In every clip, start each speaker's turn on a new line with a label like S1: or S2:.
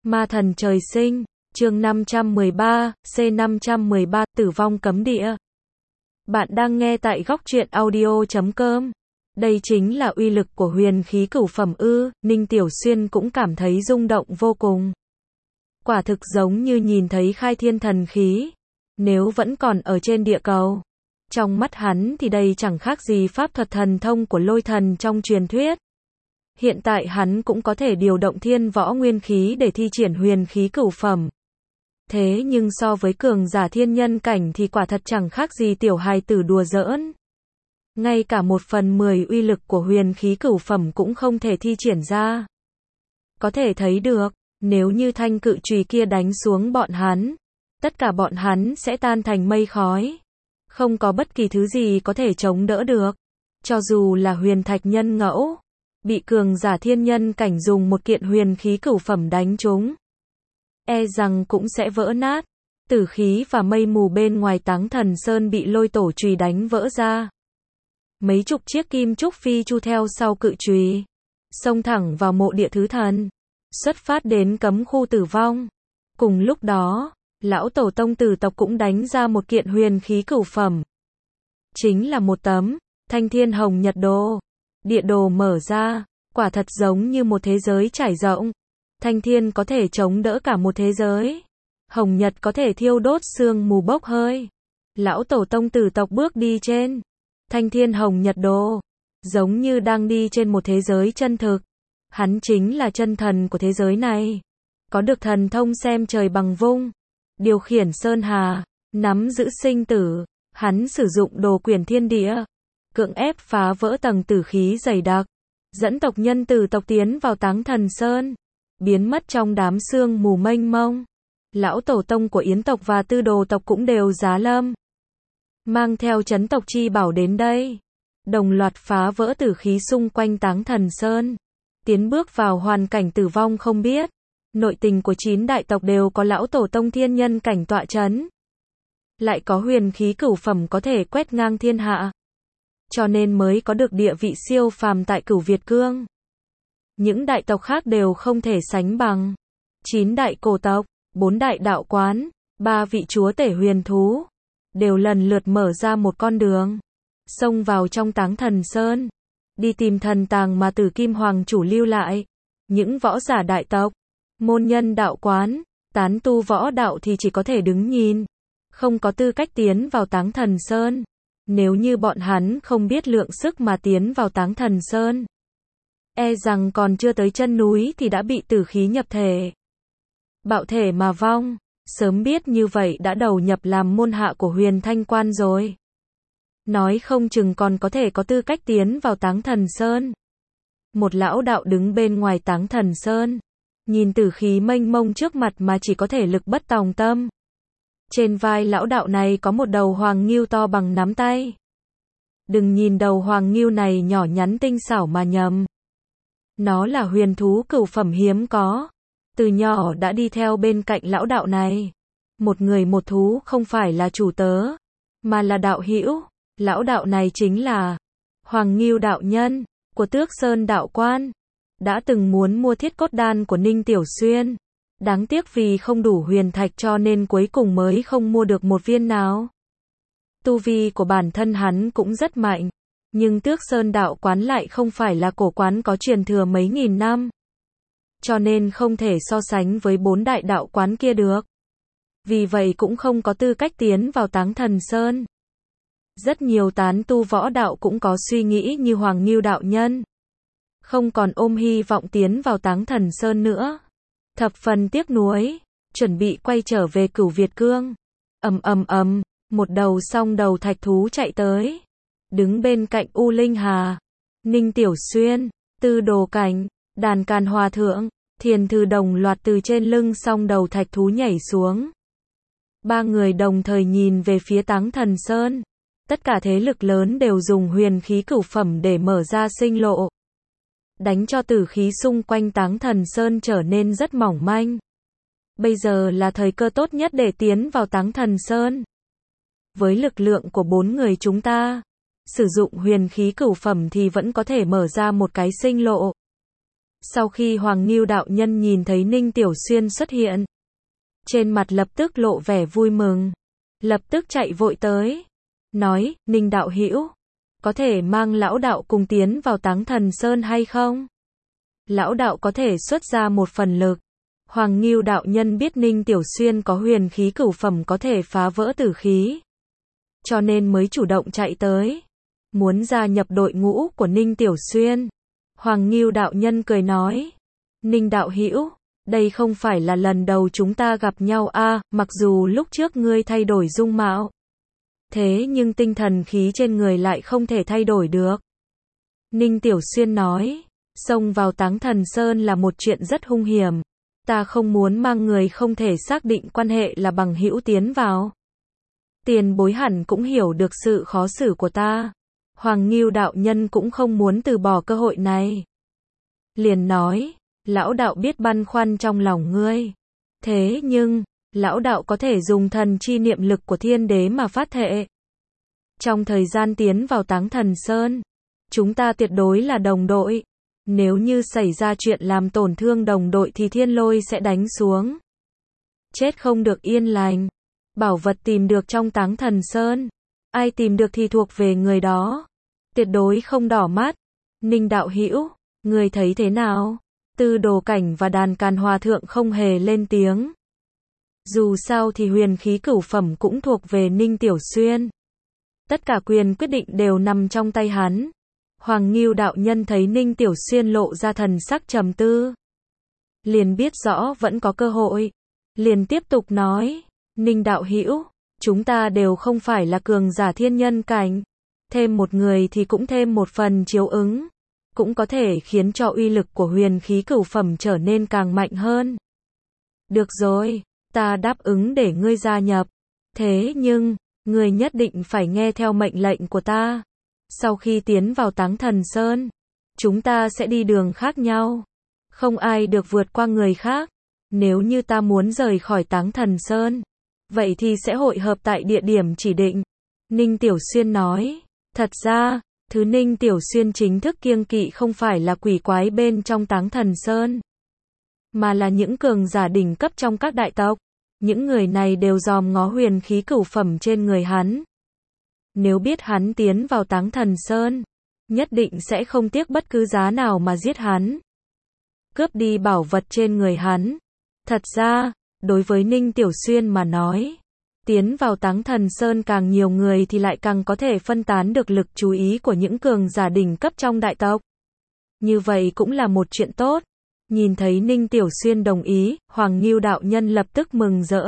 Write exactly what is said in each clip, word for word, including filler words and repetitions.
S1: Ma thần trời sinh, chương năm trăm mười ba, C năm trăm mười ba, tử vong cấm địa. Bạn đang nghe tại góc truyện audio chấm com. Đây chính là uy lực của huyền khí cửu phẩm ư? Ninh Tiểu Xuyên cũng cảm thấy rung động vô cùng. Quả thực giống như nhìn thấy khai thiên thần khí. Nếu vẫn còn ở trên địa cầu, trong mắt hắn thì đây chẳng khác gì pháp thuật thần thông của lôi thần trong truyền thuyết. Hiện tại hắn cũng có thể điều động thiên võ nguyên khí để thi triển huyền khí cửu phẩm. Thế nhưng so với cường giả thiên nhân cảnh thì quả thật chẳng khác gì tiểu hài tử đùa giỡn. Ngay cả một phần mười uy lực của huyền khí cửu phẩm cũng không thể thi triển ra. Có thể thấy được, nếu như thanh cự chùy kia đánh xuống bọn hắn, tất cả bọn hắn sẽ tan thành mây khói. Không có bất kỳ thứ gì có thể chống đỡ được. Cho dù là huyền thạch nhân ngẫu, bị cường giả thiên nhân cảnh dùng một kiện huyền khí cửu phẩm đánh trúng, e rằng cũng sẽ vỡ nát. Tử khí và mây mù bên ngoài Táng Thần Sơn bị lôi tổ chùy đánh vỡ ra. Mấy chục chiếc kim trúc phi chu theo sau cự chùy, xông thẳng vào mộ địa thứ thần, xuất phát đến cấm khu tử vong. Cùng lúc đó, lão tổ tông tử tộc cũng đánh ra một kiện huyền khí cửu phẩm. Chính là một tấm Thanh Thiên Hồng Nhật Đồ. Địa đồ mở ra, quả thật giống như một thế giới trải rộng. Thanh thiên có thể chống đỡ cả một thế giới. Hồng nhật có thể thiêu đốt sương mù bốc hơi. Lão tổ tông tử tộc bước đi trên Thanh Thiên Hồng Nhật Đồ, giống như đang đi trên một thế giới chân thực. Hắn chính là chân thần của thế giới này, có được thần thông xem trời bằng vung, điều khiển sơn hà, nắm giữ sinh tử. Hắn sử dụng đồ quyển thiên địa, cưỡng ép phá vỡ tầng tử khí dày đặc, dẫn tộc nhân tử tộc tiến vào Táng Thần Sơn, biến mất trong đám sương mù mênh mông. Lão tổ tông của Yến tộc và Tư Đồ tộc cũng đều giá lâm, mang theo chấn tộc chi bảo đến đây, đồng loạt phá vỡ tử khí xung quanh Táng Thần Sơn, tiến bước vào hoàn cảnh tử vong không biết. Nội tình của chín đại tộc đều có lão tổ tông thiên nhân cảnh tọa chấn, lại có huyền khí cửu phẩm có thể quét ngang thiên hạ, cho nên mới có được địa vị siêu phàm tại Cửu Việt Cương. Những đại tộc khác đều không thể sánh bằng. Chín đại cổ tộc, bốn đại đạo quán, ba vị chúa tể huyền thú, đều lần lượt mở ra một con đường, xông vào trong Táng Thần Sơn, đi tìm thần tàng mà Tử Kim Hoàng chủ lưu lại. Những võ giả đại tộc, môn nhân đạo quán, tán tu võ đạo thì chỉ có thể đứng nhìn, không có tư cách tiến vào Táng Thần Sơn. Nếu như bọn hắn không biết lượng sức mà tiến vào Táng Thần Sơn, e rằng còn chưa tới chân núi thì đã bị tử khí nhập thể, bạo thể mà vong. Sớm biết như vậy đã đầu nhập làm môn hạ của Huyền Thanh Quan rồi. Nói không chừng còn có thể có tư cách tiến vào Táng Thần Sơn. Một lão đạo đứng bên ngoài Táng Thần Sơn, nhìn tử khí mênh mông trước mặt mà chỉ có thể lực bất tòng tâm. Trên vai lão đạo này có một đầu hoàng ngưu to bằng nắm tay. Đừng nhìn đầu hoàng ngưu này nhỏ nhắn tinh xảo mà nhầm. Nó là huyền thú cửu phẩm hiếm có. Từ nhỏ đã đi theo bên cạnh lão đạo này. Một người một thú không phải là chủ tớ, mà là đạo hữu. Lão đạo này chính là Hoàng Ngưu đạo nhân của Tước Sơn đạo quan. Đã từng muốn mua thiết cốt đan của Ninh Tiểu Xuyên. Đáng tiếc vì không đủ huyền thạch cho nên cuối cùng mới không mua được một viên nào. Tu vi của bản thân hắn cũng rất mạnh, nhưng Tước Sơn đạo quán lại không phải là cổ quán có truyền thừa mấy nghìn năm, cho nên không thể so sánh với bốn đại đạo quán kia được. Vì vậy cũng không có tư cách tiến vào Táng Thần Sơn. Rất nhiều tán tu võ đạo cũng có suy nghĩ như Hoàng Ngưu đạo nhân, không còn ôm hy vọng tiến vào Táng Thần Sơn nữa. Thập phần tiếc nuối, chuẩn bị quay trở về Cửu Việt Cương. Ầm ầm ầm, một đầu song đầu thạch thú chạy tới, đứng bên cạnh U Linh Hà, Ninh Tiểu Xuyên, Tư Đồ Cảnh, Đàn Càn Hòa Thượng, Thiền Thư đồng loạt từ trên lưng song đầu thạch thú nhảy xuống. Ba người đồng thời nhìn về phía Táng Thần Sơn. Tất cả thế lực lớn đều dùng huyền khí cửu phẩm để mở ra sinh lộ, đánh cho tử khí xung quanh Táng Thần Sơn trở nên rất mỏng manh. Bây giờ là thời cơ tốt nhất để tiến vào Táng Thần Sơn. Với lực lượng của bốn người chúng ta, sử dụng huyền khí cửu phẩm thì vẫn có thể mở ra một cái sinh lộ. Sau khi Hoàng Ngưu đạo nhân nhìn thấy Ninh Tiểu Xuyên xuất hiện, trên mặt lập tức lộ vẻ vui mừng, lập tức chạy vội tới, nói, Ninh đạo hữu, có thể mang lão đạo cùng tiến vào Táng Thần Sơn hay không? Lão đạo có thể xuất ra một phần lực. Hoàng Ngưu đạo nhân biết Ninh Tiểu Xuyên có huyền khí cửu phẩm có thể phá vỡ tử khí, cho nên mới chủ động chạy tới, muốn gia nhập đội ngũ của Ninh Tiểu Xuyên. Hoàng Ngưu đạo nhân cười nói, Ninh đạo hữu, đây không phải là lần đầu chúng ta gặp nhau a, à, mặc dù lúc trước ngươi thay đổi dung mạo, thế nhưng tinh thần khí trên người lại không thể thay đổi được. Ninh Tiểu Xuyên nói, xông vào Táng Thần Sơn là một chuyện rất hung hiểm, ta không muốn mang người không thể xác định quan hệ là bằng hữu tiến vào. Tiền bối hẳn cũng hiểu được sự khó xử của ta. Hoàng Ngưu đạo nhân cũng không muốn từ bỏ cơ hội này. Liền nói, lão đạo biết băn khoăn trong lòng ngươi. Thế nhưng, lão đạo có thể dùng thần chi niệm lực của thiên đế mà phát thệ. Trong thời gian tiến vào Táng Thần Sơn, chúng ta tuyệt đối là đồng đội. Nếu như xảy ra chuyện làm tổn thương đồng đội thì thiên lôi sẽ đánh xuống. Chết không được yên lành. Bảo vật tìm được trong Táng Thần Sơn, ai tìm được thì thuộc về người đó. Tuyệt đối không đỏ mắt. Ninh đạo hữu, người thấy thế nào? Tư Đồ Cảnh và Đàn Càn Hòa Thượng không hề lên tiếng. Dù sao thì huyền khí cửu phẩm cũng thuộc về Ninh Tiểu Xuyên. Tất cả quyền quyết định đều nằm trong tay hắn. Hoàng Ngưu đạo nhân thấy Ninh Tiểu Xuyên lộ ra thần sắc trầm tư, liền biết rõ vẫn có cơ hội, liền tiếp tục nói, Ninh đạo hữu, chúng ta đều không phải là cường giả thiên nhân cảnh, thêm một người thì cũng thêm một phần chiếu ứng, cũng có thể khiến cho uy lực của huyền khí cửu phẩm trở nên càng mạnh hơn. Được rồi, ta đáp ứng để ngươi gia nhập, thế nhưng, ngươi nhất định phải nghe theo mệnh lệnh của ta. Sau khi tiến vào Táng Thần Sơn, chúng ta sẽ đi đường khác nhau, không ai được vượt qua người khác. Nếu như ta muốn rời khỏi Táng Thần Sơn, vậy thì sẽ hội hợp tại địa điểm chỉ định. Ninh Tiểu Xuyên nói, thật ra, thứ Ninh Tiểu Xuyên chính thức kiêng kỵ không phải là quỷ quái bên trong Táng Thần Sơn, mà là những cường giả đỉnh cấp trong các đại tộc. Những người này đều dòm ngó huyền khí cửu phẩm trên người hắn. Nếu biết hắn tiến vào Táng Thần Sơn, nhất định sẽ không tiếc bất cứ giá nào mà giết hắn, cướp đi bảo vật trên người hắn. Thật ra, đối với Ninh Tiểu Xuyên mà nói, tiến vào Táng Thần Sơn càng nhiều người thì lại càng có thể phân tán được lực chú ý của những cường giả đỉnh cấp trong đại tộc. Như vậy cũng là một chuyện tốt. Nhìn thấy Ninh Tiểu Xuyên đồng ý, Hoàng Ngưu đạo nhân lập tức mừng rỡ.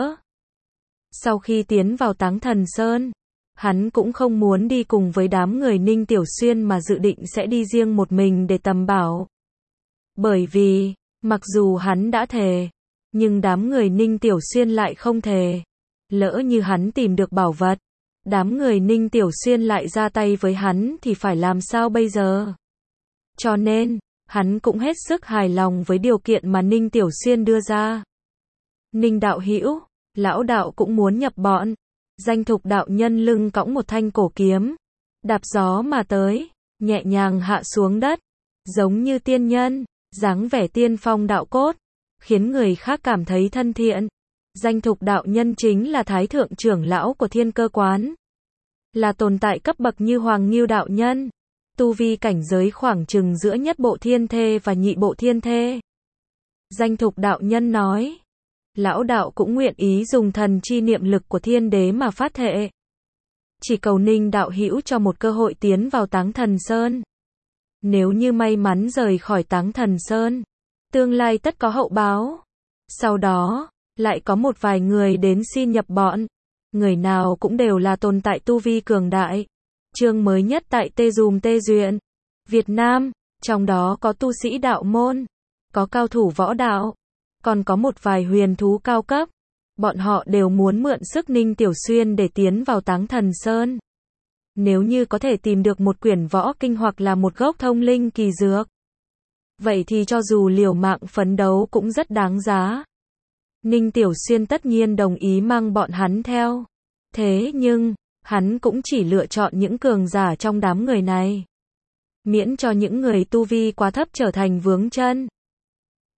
S1: Sau khi tiến vào Táng Thần Sơn, hắn cũng không muốn đi cùng với đám người Ninh Tiểu Xuyên mà dự định sẽ đi riêng một mình để tầm bảo. Bởi vì, mặc dù hắn đã thề, nhưng đám người Ninh Tiểu Xuyên lại không thề. Lỡ như hắn tìm được bảo vật, đám người Ninh Tiểu Xuyên lại ra tay với hắn thì phải làm sao bây giờ? Cho nên, hắn cũng hết sức hài lòng với điều kiện mà Ninh Tiểu Xuyên đưa ra. Ninh đạo hữu, lão đạo cũng muốn nhập bọn. Danh Thục đạo nhân lưng cõng một thanh cổ kiếm, đạp gió mà tới, nhẹ nhàng hạ xuống đất, giống như tiên nhân, dáng vẻ tiên phong đạo cốt, khiến người khác cảm thấy thân thiện. Danh Thục đạo nhân chính là thái thượng trưởng lão của Thiên Cơ Quán, là tồn tại cấp bậc như Hoàng Ngưu đạo nhân, tu vi cảnh giới khoảng chừng giữa nhất bộ thiên thê và nhị bộ thiên thê. Danh Thục đạo nhân nói, lão đạo cũng nguyện ý dùng thần chi niệm lực của thiên đế mà phát thệ. Chỉ cầu Ninh đạo hữu cho một cơ hội tiến vào Táng Thần Sơn. Nếu như may mắn rời khỏi Táng Thần Sơn, tương lai tất có hậu báo. Sau đó, lại có một vài người đến xin nhập bọn. Người nào cũng đều là tồn tại tu vi cường đại. Chương mới nhất tại Tê Dùm Tê Duyện, Việt Nam, trong đó có tu sĩ đạo môn, có cao thủ võ đạo, còn có một vài huyền thú cao cấp. Bọn họ đều muốn mượn sức Ninh Tiểu Xuyên để tiến vào Táng Thần Sơn. Nếu như có thể tìm được một quyển võ kinh hoặc là một gốc thông linh kỳ dược, vậy thì cho dù liều mạng phấn đấu cũng rất đáng giá. Ninh Tiểu Xuyên tất nhiên đồng ý mang bọn hắn theo. Thế nhưng, hắn cũng chỉ lựa chọn những cường giả trong đám người này, miễn cho những người tu vi quá thấp trở thành vướng chân.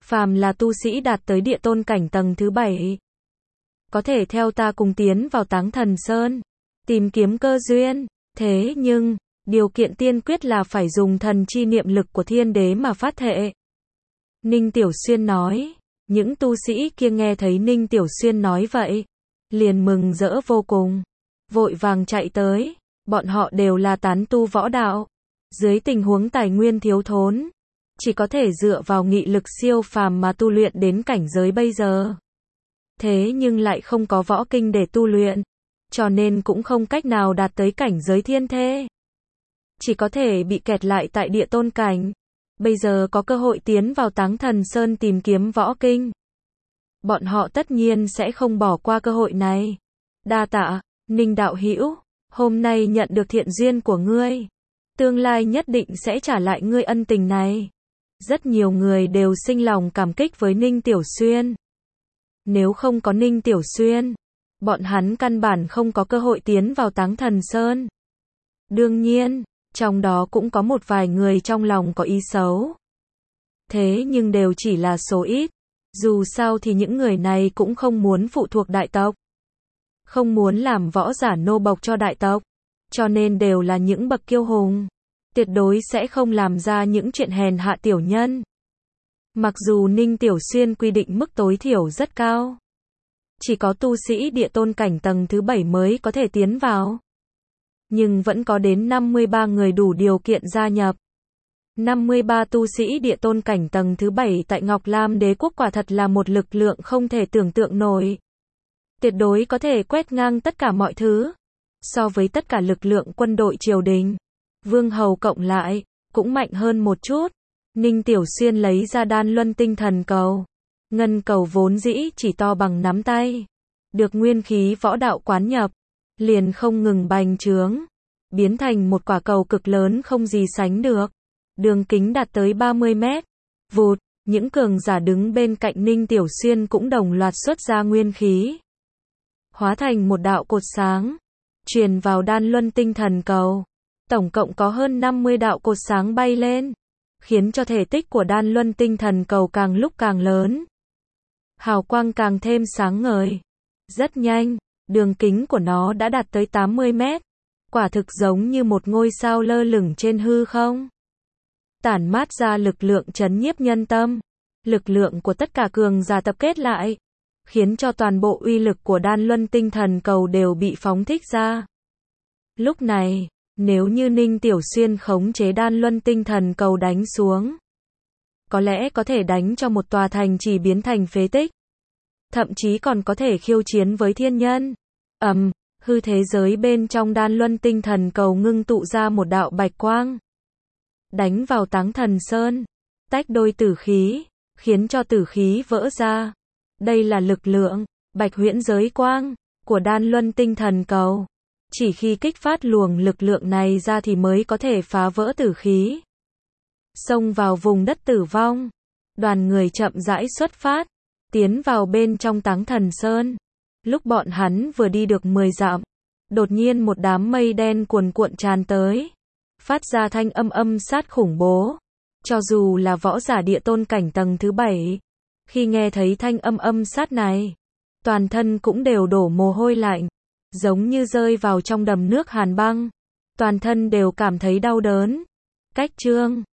S1: phàm là tu sĩ đạt tới địa tôn cảnh tầng thứ bảy, có thể theo ta cùng tiến vào Táng Thần Sơn, tìm kiếm cơ duyên. Thế nhưng, điều kiện tiên quyết là phải dùng thần chi niệm lực của thiên đế mà phát thệ. Ninh Tiểu Xuyên nói. Những tu sĩ kia nghe thấy Ninh Tiểu Xuyên nói vậy, liền mừng rỡ vô cùng, vội vàng chạy tới. Bọn họ đều là tán tu võ đạo, dưới tình huống tài nguyên thiếu thốn, chỉ có thể dựa vào nghị lực siêu phàm mà tu luyện đến cảnh giới bây giờ. Thế nhưng lại không có võ kinh để tu luyện, cho nên cũng không cách nào đạt tới cảnh giới thiên thê. Chỉ có thể bị kẹt lại tại địa tôn cảnh. Bây giờ có cơ hội tiến vào Táng Thần Sơn tìm kiếm võ kinh. Bọn họ tất nhiên sẽ không bỏ qua cơ hội này. Đa tạ, Ninh đạo hữu, hôm nay nhận được thiện duyên của ngươi. Tương lai nhất định sẽ trả lại ngươi ân tình này. Rất nhiều người đều sinh lòng cảm kích với Ninh Tiểu Xuyên. Nếu không có Ninh Tiểu Xuyên, bọn hắn căn bản không có cơ hội tiến vào Táng Thần Sơn. Đương nhiên, trong đó cũng có một vài người trong lòng có ý xấu. Thế nhưng đều chỉ là số ít. Dù sao thì những người này cũng không muốn phụ thuộc đại tộc, không muốn làm võ giả nô bộc cho đại tộc, cho nên đều là những bậc kiêu hùng, tuyệt đối sẽ không làm ra những chuyện hèn hạ tiểu nhân. Mặc dù Ninh Tiểu Xuyên quy định mức tối thiểu rất cao, chỉ có tu sĩ địa tôn cảnh tầng thứ bảy mới có thể tiến vào, nhưng vẫn có đến năm mươi ba người đủ điều kiện gia nhập. năm mươi ba tu sĩ địa tôn cảnh tầng thứ bảy tại Ngọc Lam Đế quốc quả thật là một lực lượng không thể tưởng tượng nổi. Tuyệt đối có thể quét ngang tất cả mọi thứ. So với tất cả lực lượng quân đội triều đình, vương hầu cộng lại, cũng mạnh hơn một chút. Ninh Tiểu Xuyên lấy ra đan luân tinh thần cầu. Ngân cầu vốn dĩ chỉ to bằng nắm tay, được nguyên khí võ đạo quán nhập, liền không ngừng bành trướng, biến thành một quả cầu cực lớn không gì sánh được. Đường kính đạt tới ba mươi mét. Vụt, những cường giả đứng bên cạnh Ninh Tiểu Xuyên cũng đồng loạt xuất ra nguyên khí, hóa thành một đạo cột sáng, truyền vào đan luân tinh thần cầu. Tổng cộng có hơn năm mươi đạo cột sáng bay lên, khiến cho thể tích của đan luân tinh thần cầu càng lúc càng lớn. Hào quang càng thêm sáng ngời. Rất nhanh, đường kính của nó đã đạt tới tám mươi mét. Quả thực giống như một ngôi sao lơ lửng trên hư không, tản mát ra lực lượng chấn nhiếp nhân tâm. Lực lượng của tất cả cường giả tập kết lại, khiến cho toàn bộ uy lực của đan luân tinh thần cầu đều bị phóng thích ra. Lúc này, nếu như Ninh Tiểu Xuyên khống chế đan luân tinh thần cầu đánh xuống, có lẽ có thể đánh cho một tòa thành trì biến thành phế tích. Thậm chí còn có thể khiêu chiến với thiên nhân. Ầm, hư thế giới bên trong đan luân tinh thần cầu ngưng tụ ra một đạo bạch quang, đánh vào Táng Thần Sơn, tách đôi tử khí, khiến cho tử khí vỡ ra. Đây là lực lượng bạch huyễn giới quang của đan luân tinh thần cầu. Chỉ khi kích phát luồng lực lượng này ra thì mới có thể phá vỡ tử khí, xông vào vùng đất tử vong. Đoàn người chậm rãi xuất phát, tiến vào bên trong Táng Thần Sơn. Lúc bọn hắn vừa đi được mười dặm, đột nhiên một đám mây đen cuồn cuộn tràn tới, phát ra thanh âm âm sát khủng bố. Cho dù là võ giả địa tôn cảnh tầng thứ bảy, khi nghe thấy thanh âm âm sát này, toàn thân cũng đều đổ mồ hôi lạnh, giống như rơi vào trong đầm nước hàn băng, toàn thân đều cảm thấy đau đớn. Cách chương